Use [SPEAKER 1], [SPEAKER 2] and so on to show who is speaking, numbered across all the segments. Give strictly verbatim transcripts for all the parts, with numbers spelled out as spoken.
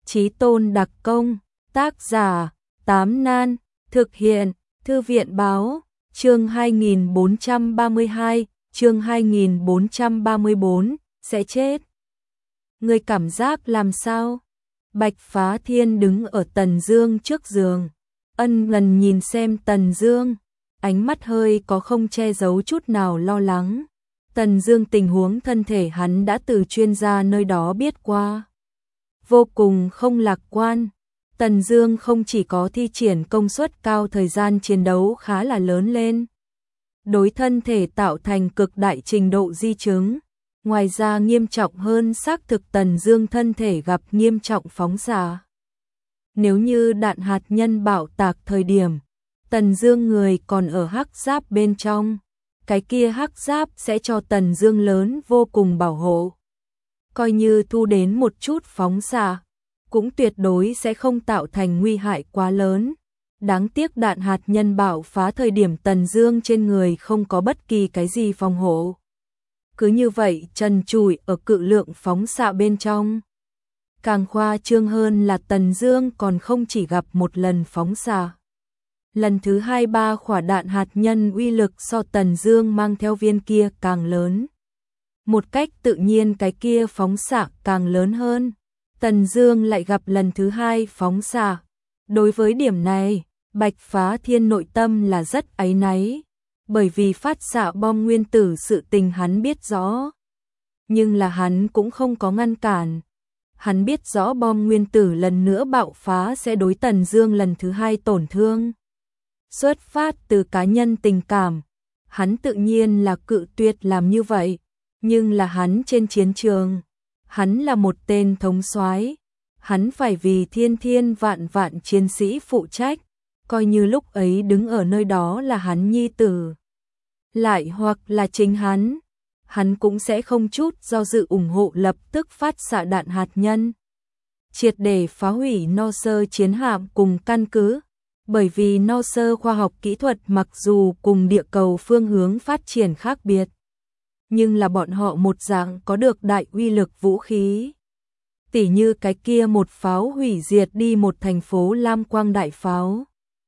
[SPEAKER 1] Chí tôn đặc công, tác giả, Tám Nan, thực hiện, Thư viện báo, chương hai nghìn bốn trăm ba mươi hai, chương hai nghìn bốn trăm ba mươi bốn, sẽ chết. Người cảm giác làm sao? Bạch Phá Thiên đứng ở Tần Dương trước giường, ân lần nhìn xem Tần Dương, ánh mắt hơi có không che giấu chút nào lo lắng. Tần Dương tình huống thân thể hắn đã từ chuyên gia nơi đó biết qua, vô cùng không lạc quan. Tần Dương không chỉ có thi triển công suất cao, thời gian chiến đấu khá là lớn lên, đối thân thể tạo thành cực đại trình độ di chứng. Ngoài ra nghiêm trọng hơn, xác thực Tần Dương thân thể gặp nghiêm trọng phóng xạ. Nếu như đạn hạt nhân bạo tạc thời điểm Tần Dương người còn ở hắc giáp bên trong, cái kia hắc giáp sẽ cho Tần Dương lớn vô cùng bảo hộ. Coi như thu đến một chút phóng xạ, cũng tuyệt đối sẽ không tạo thành nguy hại quá lớn. Đáng tiếc đạn hạt nhân bạo phá thời điểm Tần Dương trên người không có bất kỳ cái gì phòng hộ. Cứ như vậy trần trụi ở cự lượng phóng xạ bên trong. Càng khoa trương hơn là Tần Dương còn không chỉ gặp một lần phóng xạ. Lần thứ hai ba quả đạn hạt nhân uy lực so Tần Dương mang theo viên kia càng lớn. Một cách tự nhiên cái kia phóng xạ càng lớn hơn. Tần Dương lại gặp lần thứ hai phóng xạ. Đối với điểm này, Bạch Phá Thiên nội tâm là rất áy náy, bởi vì phát xạ bom nguyên tử sự tình hắn biết rõ, nhưng là hắn cũng không có ngăn cản. Hắn biết rõ bom nguyên tử lần nữa bạo phá sẽ đối Tần Dương lần thứ hai tổn thương. Xuất phát từ cá nhân tình cảm, hắn tự nhiên là cự tuyệt làm như vậy, nhưng là hắn trên chiến trường, hắn là một tên thống soái, hắn phải vì thiên thiên vạn vạn chiến sĩ phụ trách, coi như lúc ấy đứng ở nơi đó là hắn nhi tử, lại hoặc là chính hắn, hắn cũng sẽ không chút do dự ủng hộ lập tức phát xạ đạn hạt nhân, triệt để phá hủy No Sơ chiến hạm cùng căn cứ. Bởi vì No Sơ khoa học kỹ thuật mặc dù cùng địa cầu phương hướng phát triển khác biệt, nhưng là bọn họ một dạng có được đại uy lực vũ khí. Tỉ như cái kia một pháo hủy diệt đi một thành phố lam quang đại pháo.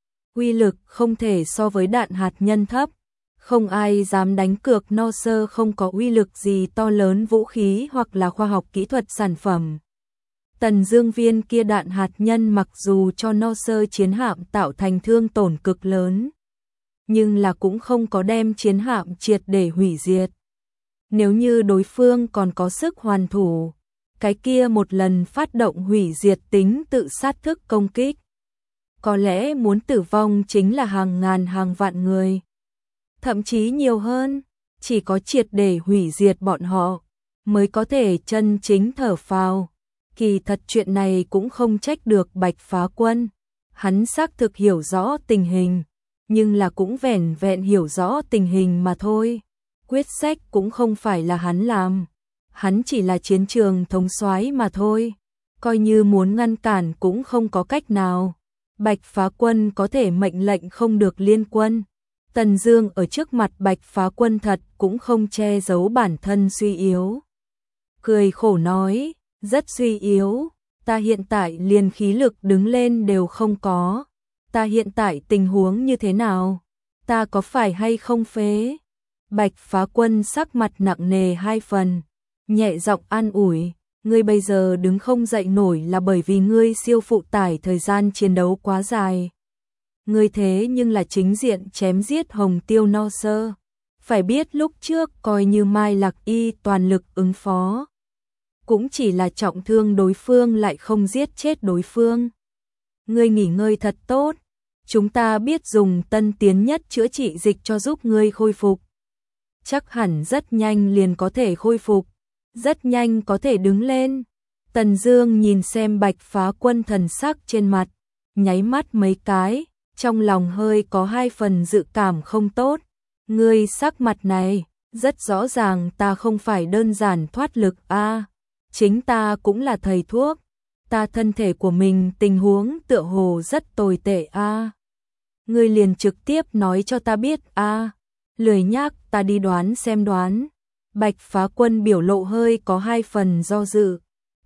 [SPEAKER 1] Uy lực không thể so với đạn hạt nhân thấp, không ai dám đánh cược No Sơ không có uy lực gì to lớn vũ khí hoặc là khoa học kỹ thuật sản phẩm. Tần Dương viên kia đạn hạt nhân mặc dù cho No Sơ chiến hạm tạo thành thương tổn cực lớn, nhưng là cũng không có đem chiến hạm triệt để hủy diệt. Nếu như đối phương còn có sức hoàn thủ, cái kia một lần phát động hủy diệt tính tự sát thức công kích, có lẽ muốn tử vong chính là hàng ngàn hàng vạn người, thậm chí nhiều hơn. Chỉ có triệt để hủy diệt bọn họ mới có thể chân chính thở phào. Kỳ thật chuyện này cũng không trách được Bạch Phá Quân, hắn xác thực hiểu rõ tình hình, nhưng là cũng vẻn vẹn hiểu rõ tình hình mà thôi. Quyết sách cũng không phải là hắn làm, hắn chỉ là chiến trường thống soái mà thôi, coi như muốn ngăn cản cũng không có cách nào. Bạch Phá Quân có thể mệnh lệnh không được liên quân. Tần Dương ở trước mặt Bạch Phá Quân thật cũng không che giấu bản thân suy yếu, cười khổ nói, rất suy yếu, ta hiện tại liền khí lực đứng lên đều không có, ta hiện tại tình huống như thế nào, ta có phải hay không phế? Bạch Phá Quân sắc mặt nặng nề hai phần, nhẹ giọng an ủi, ngươi bây giờ đứng không dậy nổi là bởi vì ngươi siêu phụ tải thời gian chiến đấu quá dài. Ngươi thế nhưng là chính diện chém giết Hồng Tiêu No Sơ, phải biết lúc trước coi như Mai Lạc Y toàn lực ứng phó, cũng chỉ là trọng thương đối phương lại không giết chết đối phương. Ngươi nghỉ ngơi thật tốt, chúng ta biết dùng tân tiến nhất chữa trị dịch cho giúp ngươi khôi phục. Chắc hẳn rất nhanh liền có thể khôi phục, rất nhanh có thể đứng lên. Tần Dương nhìn xem Bạch Phá Quân thần sắc trên mặt, nháy mắt mấy cái, trong lòng hơi có hai phần dự cảm không tốt. Ngươi sắc mặt này, rất rõ ràng ta không phải đơn giản thoát lực a. À, chính ta cũng là thầy thuốc, ta thân thể của mình tình huống tựa hồ rất tồi tệ a. À, ngươi liền trực tiếp nói cho ta biết a. À, lười nhác ta đi đoán xem đoán. Bạch Phá Quân biểu lộ hơi có hai phần do dự.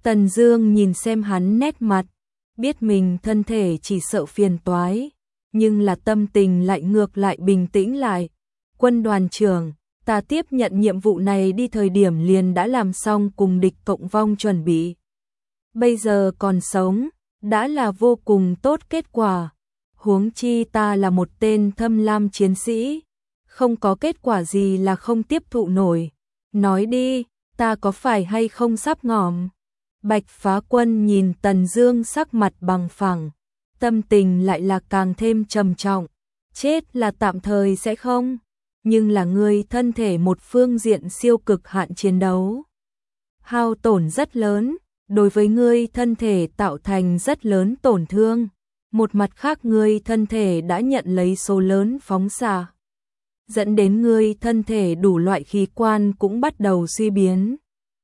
[SPEAKER 1] Tần Dương nhìn xem hắn nét mặt, biết mình thân thể chỉ sợ phiền toái, nhưng là tâm tình lại ngược lại bình tĩnh lại. Quân đoàn trưởng, ta tiếp nhận nhiệm vụ này đi thời điểm liền đã làm xong cùng địch cộng vong chuẩn bị. Bây giờ còn sống, đã là vô cùng tốt kết quả. Huống chi ta là một tên thâm lam chiến sĩ, không có kết quả gì là không tiếp thụ nổi. Nói đi, ta có phải hay không sắp ngỏm? Bạch Phá Quân nhìn Tần Dương sắc mặt bằng phẳng, tâm tình lại là càng thêm trầm trọng. Chết là tạm thời sẽ không, nhưng là ngươi thân thể một phương diện siêu cực hạn chiến đấu, hao tổn rất lớn, đối với ngươi thân thể tạo thành rất lớn tổn thương. Một mặt khác ngươi thân thể đã nhận lấy số lớn phóng xạ, dẫn đến ngươi thân thể đủ loại khí quan cũng bắt đầu suy biến.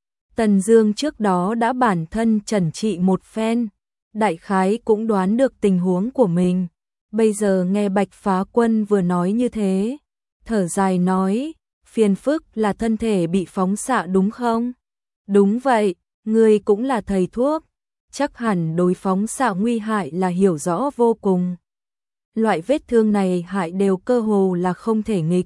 [SPEAKER 1] Tần Dương trước đó đã bản thân chẩn trị một phen, đại khái cũng đoán được tình huống của mình. Bây giờ nghe Bạch Phá Quân vừa nói như thế, thở dài nói, phiền phức là thân thể bị phóng xạ đúng không? Đúng vậy, ngươi cũng là thầy thuốc, chắc hẳn đối phóng xạ nguy hại là hiểu rõ vô cùng. Loại vết thương này hại đều cơ hồ là không thể nghịch.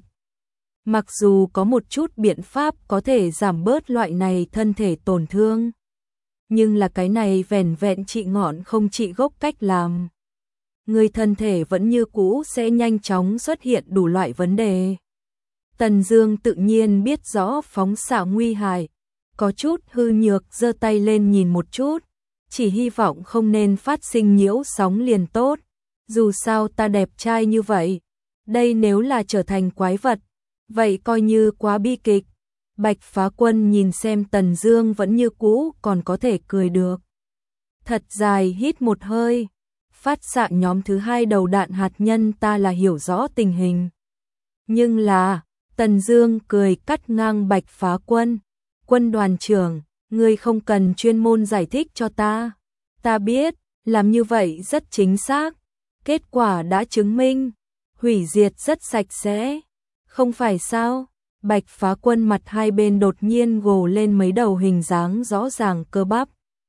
[SPEAKER 1] Mặc dù có một chút biện pháp có thể giảm bớt loại này thân thể tổn thương, nhưng là cái này vẻn vẹn trị ngọn không trị gốc cách làm. Người thân thể vẫn như cũ sẽ nhanh chóng xuất hiện đủ loại vấn đề. Tần Dương tự nhiên biết rõ phóng xạ nguy hại, có chút hư nhược giơ tay lên nhìn một chút, chỉ hy vọng không nên phát sinh nhiễu sóng liền tốt. Dù sao ta đẹp trai như vậy, đây nếu là trở thành quái vật, vậy coi như quá bi kịch. Bạch Phá Quân nhìn xem Tần Dương vẫn như cũ còn có thể cười được. Thật dài hít một hơi, phát xạ nhóm thứ hai đầu đạn hạt nhân ta là hiểu rõ tình hình. Nhưng là, Tần Dương cười cắt ngang Bạch Phá Quân, quân đoàn trưởng, ngươi không cần chuyên môn giải thích cho ta. Ta biết, làm như vậy rất chính xác. Kết quả đã chứng minh, hủy diệt rất sạch sẽ. Không phải sao? Bạch Phá Quân mặt hai bên đột nhiên gồ lên mấy đầu hình dáng rõ ràng cơ bắp.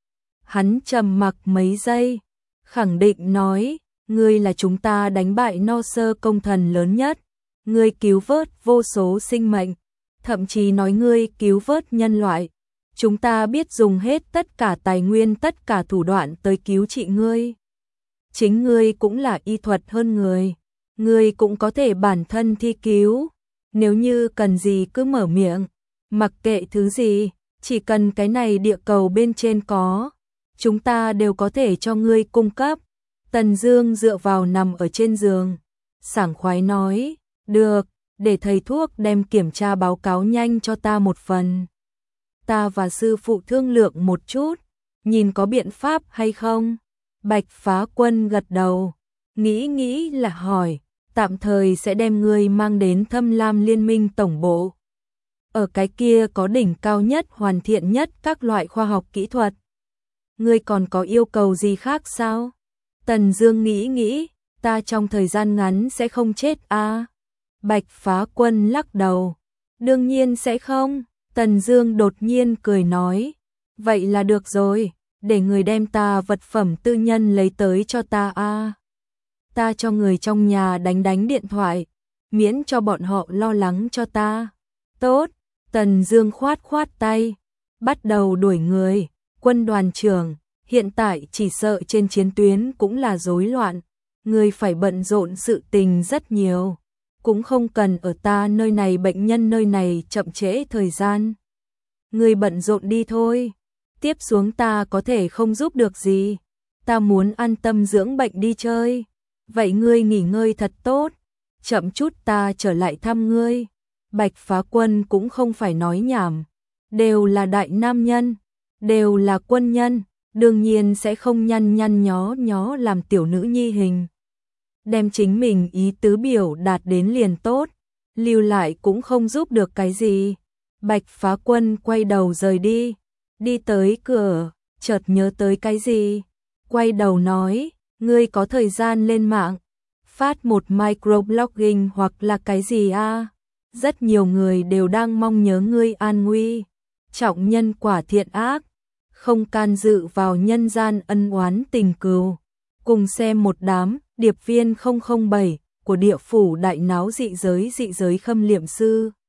[SPEAKER 1] Hắn trầm mặc mấy giây, khẳng định nói, ngươi là chúng ta đánh bại no sơ công thần lớn nhất. Ngươi cứu vớt vô số sinh mệnh, thậm chí nói ngươi cứu vớt nhân loại. Chúng ta biết dùng hết tất cả tài nguyên, tất cả thủ đoạn tới cứu trị ngươi. Chính ngươi cũng là y thuật hơn người, ngươi cũng có thể bản thân thi cứu. Nếu như cần gì cứ mở miệng, mặc kệ thứ gì, chỉ cần cái này địa cầu bên trên có, chúng ta đều có thể cho ngươi cung cấp. Tần Dương dựa vào nằm ở trên giường, sảng khoái nói, được, để thầy thuốc đem kiểm tra báo cáo nhanh cho ta một phần. Ta và sư phụ thương lượng một chút, nhìn có biện pháp hay không. Bạch Phá Quân gật đầu, nghĩ nghĩ là hỏi, tạm thời sẽ đem ngươi mang đến Thâm Lam Liên minh tổng bộ. Ở cái kia có đỉnh cao nhất, hoàn thiện nhất các loại khoa học kỹ thuật. Ngươi còn có yêu cầu gì khác sao? Tần Dương nghĩ nghĩ, ta trong thời gian ngắn sẽ không chết a. Bạch Phá Quân lắc đầu, đương nhiên sẽ không. Tần Dương đột nhiên cười nói, vậy là được rồi, để người đem ta vật phẩm tư nhân lấy tới cho ta a. Ta cho người trong nhà đánh đánh điện thoại, miễn cho bọn họ lo lắng cho ta. Tốt, Tần Dương khoát khoát tay, bắt đầu đuổi người. Quân đoàn trưởng, hiện tại chỉ sợ trên chiến tuyến cũng là rối loạn, người phải bận rộn sự tình rất nhiều, cũng không cần ở ta nơi này bệnh nhân nơi này chậm trễ thời gian. Người bận rộn đi thôi, tiếp xuống ta có thể không giúp được gì, ta muốn an tâm dưỡng bệnh đi chơi. Vậy ngươi nghỉ ngơi thật tốt, chậm chút ta trở lại thăm ngươi. Bạch Phá Quân cũng không phải nói nhảm, đều là đại nam nhân, đều là quân nhân, đương nhiên sẽ không nhăn nhăn nhó nhó làm tiểu nữ nhi hình. Đem chính mình ý tứ biểu đạt đến liền tốt, lưu lại cũng không giúp được cái gì. Bạch Phá Quân quay đầu rời đi, đi tới cửa, chợt nhớ tới cái gì, quay đầu nói, ngươi có thời gian lên mạng, phát một microblogging hoặc là cái gì a? Rất nhiều người đều đang mong nhớ ngươi an nguy. Trọng nhân quả thiện ác, không can dự vào nhân gian ân oán tình cừu. Cùng xem một đám điệp viên không không bảy của địa phủ đại náo dị giới dị giới khâm liệm sư.